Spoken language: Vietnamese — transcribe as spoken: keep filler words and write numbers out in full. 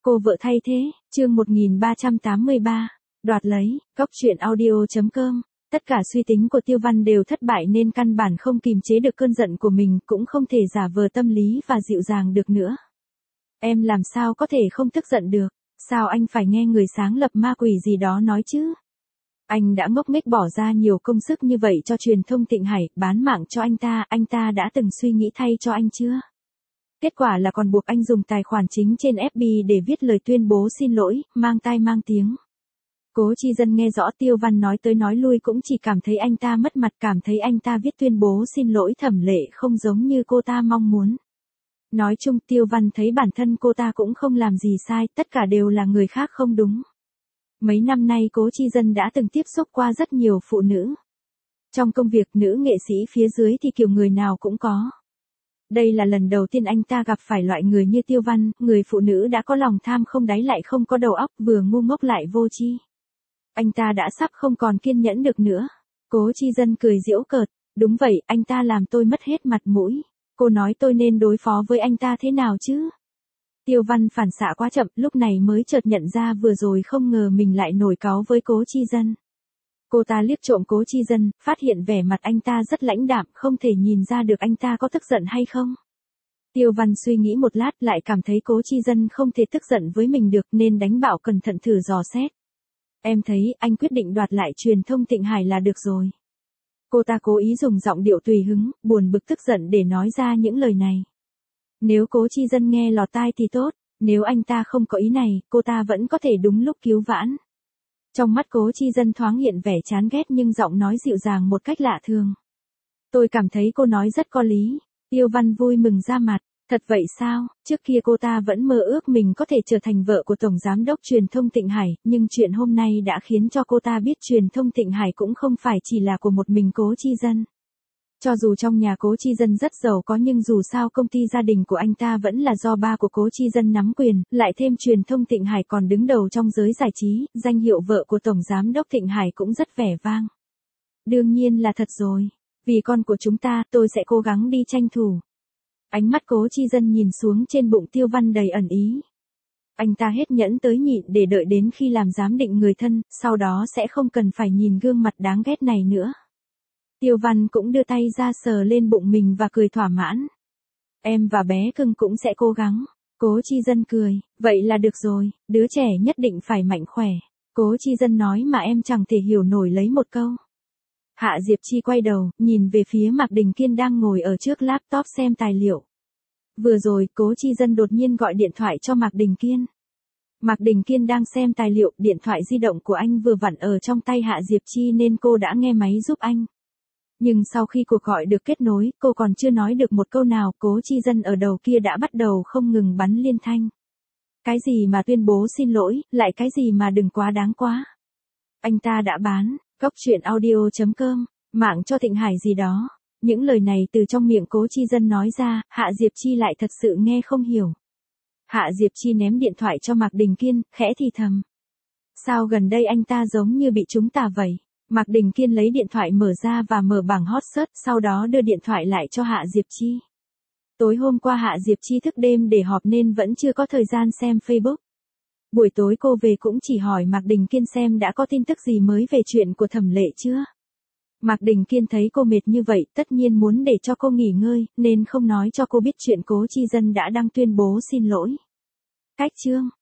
Cô vợ thay thế, chương một nghìn ba trăm tám mươi ba, đoạt lấy, góc truyện audio chấm com. Tất cả suy tính của Tiêu Văn đều thất bại nên căn bản không kìm chế được cơn giận của mình, cũng không thể giả vờ tâm lý và dịu dàng được nữa. Em làm sao có thể không tức giận được, sao anh phải nghe người sáng lập ma quỷ gì đó nói chứ? Anh đã ngốc nghếch bỏ ra nhiều công sức như vậy cho truyền thông Thịnh Hải, bán mạng cho anh ta, anh ta đã từng suy nghĩ thay cho anh chưa? Kết quả là còn buộc anh dùng tài khoản chính trên ép bê để viết lời tuyên bố xin lỗi, mang tai mang tiếng. Cố Chi Dân nghe rõ Tiêu Văn nói tới nói lui cũng chỉ cảm thấy anh ta mất mặt, cảm thấy anh ta viết tuyên bố xin lỗi Thẩm Lệ không giống như cô ta mong muốn. Nói chung Tiêu Văn thấy bản thân cô ta cũng không làm gì sai, tất cả đều là người khác không đúng. Mấy năm nay Cố Chi Dân đã từng tiếp xúc qua rất nhiều phụ nữ. Trong công việc nữ nghệ sĩ phía dưới thì kiểu người nào cũng có. Đây là lần đầu tiên anh ta gặp phải loại người như Tiêu Văn, người phụ nữ đã có lòng tham không đáy lại không có đầu óc, vừa ngu ngốc lại vô tri. Anh ta đã sắp không còn kiên nhẫn được nữa. Cố Chi Dân cười giễu cợt, đúng vậy, anh ta làm tôi mất hết mặt mũi. Cô nói tôi nên đối phó với anh ta thế nào chứ? Tiêu Văn phản xạ quá chậm, lúc này mới chợt nhận ra vừa rồi không ngờ mình lại nổi cáu với Cố Chi Dân. Cô ta liếc trộm Cố Chi Dân, phát hiện vẻ mặt anh ta rất lãnh đạm, không thể nhìn ra được anh ta có tức giận hay không. Tiêu Văn suy nghĩ một lát lại cảm thấy Cố Chi Dân không thể tức giận với mình được nên đánh bảo cẩn thận thử dò xét. Em thấy anh quyết định đoạt lại truyền thông Thịnh Hải là được rồi. Cô ta cố ý dùng giọng điệu tùy hứng, buồn bực tức giận để nói ra những lời này. Nếu Cố Chi Dân nghe lọt tai thì tốt, nếu anh ta không có ý này, cô ta vẫn có thể đúng lúc cứu vãn. Trong mắt Cố Chi Dân thoáng hiện vẻ chán ghét nhưng giọng nói dịu dàng một cách lạ thường. Tôi cảm thấy cô nói rất có lý. Tiêu Văn vui mừng ra mặt. Thật vậy sao? Trước kia cô ta vẫn mơ ước mình có thể trở thành vợ của Tổng Giám đốc Truyền thông Thịnh Hải, nhưng chuyện hôm nay đã khiến cho cô ta biết Truyền thông Thịnh Hải cũng không phải chỉ là của một mình Cố Chi Dân. Cho dù trong nhà Cố Chi Dân rất giàu có nhưng dù sao công ty gia đình của anh ta vẫn là do ba của Cố Chi Dân nắm quyền, lại thêm Truyền thông Thịnh Hải còn đứng đầu trong giới giải trí, danh hiệu vợ của Tổng Giám đốc Thịnh Hải cũng rất vẻ vang. Đương nhiên là thật rồi. Vì con của chúng ta, tôi sẽ cố gắng đi tranh thủ. Ánh mắt Cố Chi Dân nhìn xuống trên bụng Tiêu Văn đầy ẩn ý. Anh ta hết nhẫn tới nhịn để đợi đến khi làm giám định người thân, sau đó sẽ không cần phải nhìn gương mặt đáng ghét này nữa. Tiêu Văn cũng đưa tay ra sờ lên bụng mình và cười thỏa mãn. Em và bé cưng cũng sẽ cố gắng. Cố Chi Dân cười, vậy là được rồi, đứa trẻ nhất định phải mạnh khỏe. Cố Chi Dân nói mà em chẳng thể hiểu nổi lấy một câu. Hạ Diệp Chi quay đầu, nhìn về phía Mạc Đình Kiên đang ngồi ở trước laptop xem tài liệu. Vừa rồi, Cố Chi Dân đột nhiên gọi điện thoại cho Mạc Đình Kiên. Mạc Đình Kiên đang xem tài liệu, điện thoại di động của anh vừa vặn ở trong tay Hạ Diệp Chi nên cô đã nghe máy giúp anh. Nhưng sau khi cuộc gọi được kết nối, cô còn chưa nói được một câu nào, Cố Chi Dân ở đầu kia đã bắt đầu không ngừng bắn liên thanh. Cái gì mà tuyên bố xin lỗi, lại cái gì mà đừng quá đáng quá. Anh ta đã bán, góc truyện audio chấm com, mạng cho Thịnh Hải gì đó. Những lời này từ trong miệng Cố Chi Dân nói ra, Hạ Diệp Chi lại thật sự nghe không hiểu. Hạ Diệp Chi ném điện thoại cho Mạc Đình Kiên, khẽ thì thầm. Sao gần đây anh ta giống như bị chúng ta vậy? Mạc Đình Kiên lấy điện thoại mở ra và mở bảng hot search, sau đó đưa điện thoại lại cho Hạ Diệp Chi. Tối hôm qua Hạ Diệp Chi thức đêm để họp nên vẫn chưa có thời gian xem Facebook. Buổi tối cô về cũng chỉ hỏi Mạc Đình Kiên xem đã có tin tức gì mới về chuyện của Thẩm Lệ chưa. Mạc Đình Kiên thấy cô mệt như vậy, tất nhiên muốn để cho cô nghỉ ngơi, nên không nói cho cô biết chuyện Cố Chi Dân đã đăng tuyên bố xin lỗi. Cách chương